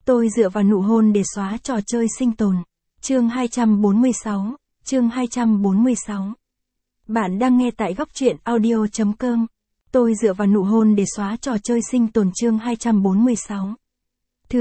Tôi dựa vào nụ hôn để xóa trò chơi sinh tồn. Chương 246, chương 246. Bạn đang nghe tại góc truyện audio.com. Tôi dựa vào nụ hôn để xóa trò chơi sinh tồn chương 246. Thừa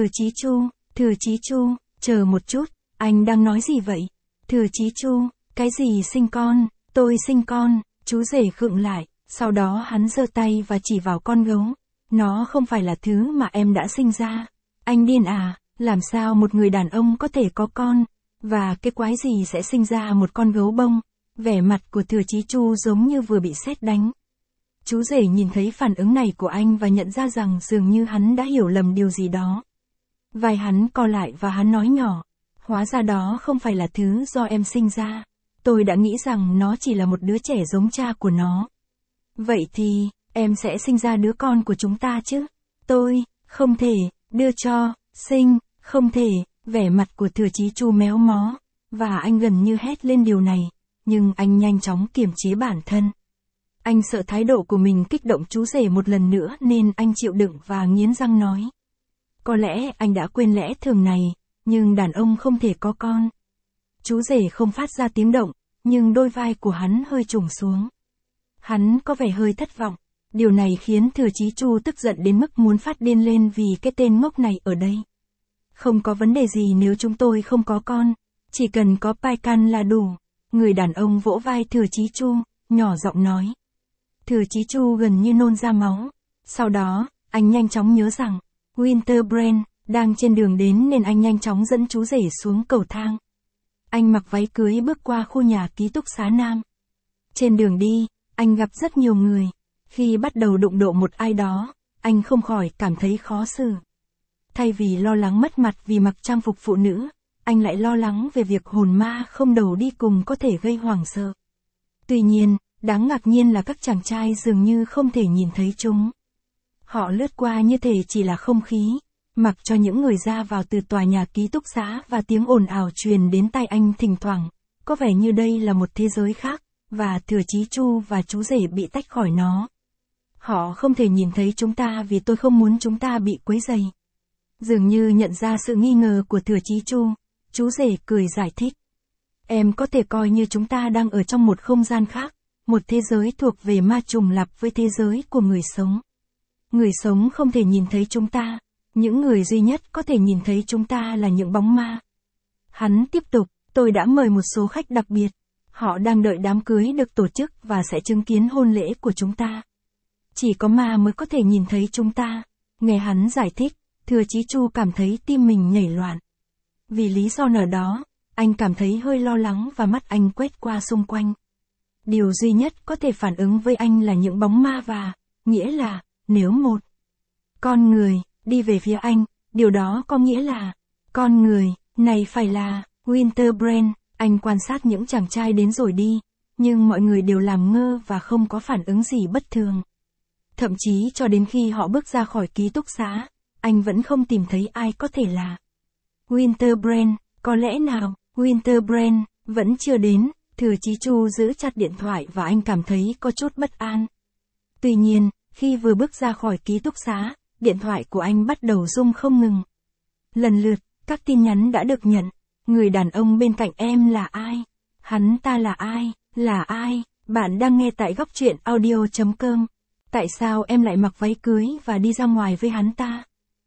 Chí Chu, chờ một chút, anh đang nói gì vậy? Thừa Chí Chu, cái gì sinh con, tôi sinh con, chú rể khựng lại, sau đó hắn giơ tay và chỉ vào con gấu. Nó không phải là thứ mà em đã sinh ra. Anh điên à, làm sao một người đàn ông có thể có con, và cái quái gì sẽ sinh ra một con gấu bông? Vẻ mặt của Thừa Chí Chu giống như vừa bị sét đánh. Chú rể nhìn thấy phản ứng này của anh và nhận ra rằng dường như hắn đã hiểu lầm điều gì đó. Vai hắn co lại và hắn nói nhỏ, hóa ra đó không phải là thứ do em sinh ra. Tôi đã nghĩ rằng nó chỉ là một đứa trẻ giống cha của nó. Vậy thì, em sẽ sinh ra đứa con của chúng ta chứ? Tôi, không thể, đưa cho, sinh, không thể, vẻ mặt của Thừa Chí Chu méo mó, và anh gần như hét lên điều này, nhưng anh nhanh chóng kiềm chế bản thân. Anh sợ thái độ của mình kích động chú rể một lần nữa nên anh chịu đựng và nghiến răng nói. Có lẽ anh đã quên lẽ thường này, nhưng đàn ông không thể có con. Chú rể không phát ra tiếng động, nhưng đôi vai của hắn hơi trùng xuống. Hắn có vẻ hơi thất vọng. Điều này khiến Thừa Chí Chu tức giận đến mức muốn phát điên lên vì cái tên ngốc này ở đây. Không có vấn đề gì nếu chúng tôi không có con, chỉ cần có Paikan là đủ. Người đàn ông vỗ vai Thừa Chí Chu, nhỏ giọng nói. Thừa Chí Chu gần như nôn ra máu. Sau đó, anh nhanh chóng nhớ rằng, Winterbrand đang trên đường đến nên anh nhanh chóng dẫn chú rể xuống cầu thang. Anh mặc váy cưới bước qua khu nhà ký túc xá nam. Trên đường đi, anh gặp rất nhiều người. Khi bắt đầu đụng độ một ai đó, anh không khỏi cảm thấy khó xử. Thay vì lo lắng mất mặt vì mặc trang phục phụ nữ, anh lại lo lắng về việc hồn ma không đầu đi cùng có thể gây hoảng sợ. Tuy nhiên, đáng ngạc nhiên là các chàng trai dường như không thể nhìn thấy chúng. Họ lướt qua như thể chỉ là không khí, mặc cho những người ra vào từ tòa nhà ký túc xá và tiếng ồn ào truyền đến tai anh thỉnh thoảng, có vẻ như đây là một thế giới khác, và Thừa Chí Chu và chú rể bị tách khỏi nó. Họ không thể nhìn thấy chúng ta vì tôi không muốn chúng ta bị quấy rầy. Dường như nhận ra sự nghi ngờ của Thừa Chí Chu, chú rể cười giải thích. Em có thể coi như chúng ta đang ở trong một không gian khác, một thế giới thuộc về ma trùng lặp với thế giới của người sống. Người sống không thể nhìn thấy chúng ta, những người duy nhất có thể nhìn thấy chúng ta là những bóng ma. Hắn tiếp tục, tôi đã mời một số khách đặc biệt. Họ đang đợi đám cưới được tổ chức và sẽ chứng kiến hôn lễ của chúng ta. Chỉ có ma mới có thể nhìn thấy chúng ta. Nghe hắn giải thích, Thừa Chí Chu cảm thấy tim mình nhảy loạn. Vì lý do nào đó, anh cảm thấy hơi lo lắng và mắt anh quét qua xung quanh. Điều duy nhất có thể phản ứng với anh là những bóng ma và, nghĩa là, nếu một con người đi về phía anh, điều đó có nghĩa là, con người này phải là Winterbrand. Anh quan sát những chàng trai đến rồi đi, nhưng mọi người đều làm ngơ và không có phản ứng gì bất thường. Thậm chí cho đến khi họ bước ra khỏi ký túc xá, anh vẫn không tìm thấy ai có thể là Winterbrand. Có lẽ nào, Winterbrand vẫn chưa đến. Thừa Chí Chu giữ chặt điện thoại và anh cảm thấy có chút bất an. Tuy nhiên, khi vừa bước ra khỏi ký túc xá, điện thoại của anh bắt đầu rung không ngừng. Lần lượt, các tin nhắn đã được nhận. Người đàn ông bên cạnh em là ai? Hắn ta là ai? Là ai? Bạn đang nghe tại góc truyện audio.com. Tại sao em lại mặc váy cưới và đi ra ngoài với hắn ta?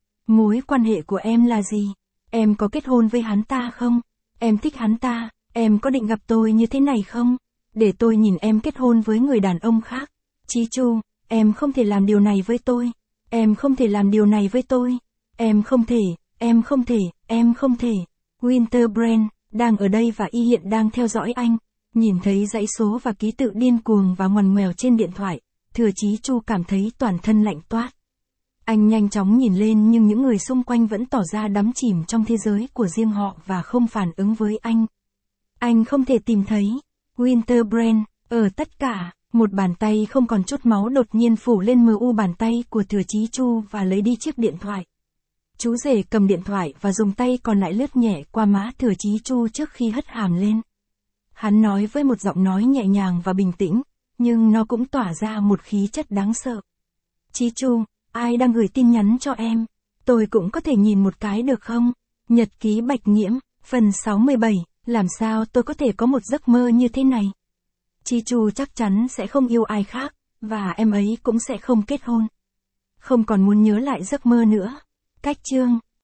Mối quan hệ của em là gì? Em có kết hôn với hắn ta không? Em thích hắn ta, em có định gặp tôi như thế này không? Để tôi nhìn em kết hôn với người đàn ông khác. Chí Chu, em không thể làm điều này với tôi. Em không thể làm điều này với tôi. Em không thể, em không thể, em không thể. Winterbrand đang ở đây và y hiện đang theo dõi anh. Nhìn thấy dãy số và ký tự điên cuồng và ngoằn ngoèo trên điện thoại, Thừa Chí Chu cảm thấy toàn thân lạnh toát. Anh nhanh chóng nhìn lên nhưng những người xung quanh vẫn tỏ ra đắm chìm trong thế giới của riêng họ và không phản ứng với anh. Anh không thể tìm thấy Winterbrand ở tất cả. Một bàn tay không còn chút máu đột nhiên phủ lên bàn tay của Thừa Chí Chu và lấy đi chiếc điện thoại. Chú rể cầm điện thoại và dùng tay còn lại lướt nhẹ qua má Thừa Chí Chu trước khi hất hàm lên. Hắn nói với một giọng nói nhẹ nhàng và bình tĩnh, nhưng nó cũng tỏa ra một khí chất đáng sợ. Chí Chu, ai đang gửi tin nhắn cho em? Tôi cũng có thể nhìn một cái được không? Nhật ký Bạch Nghiễm, phần 67, làm sao tôi có thể có một giấc mơ như thế này? Chi Chu chắc chắn sẽ không yêu ai khác, và em ấy cũng sẽ không kết hôn. Không còn muốn nhớ lại giấc mơ nữa. Cách chương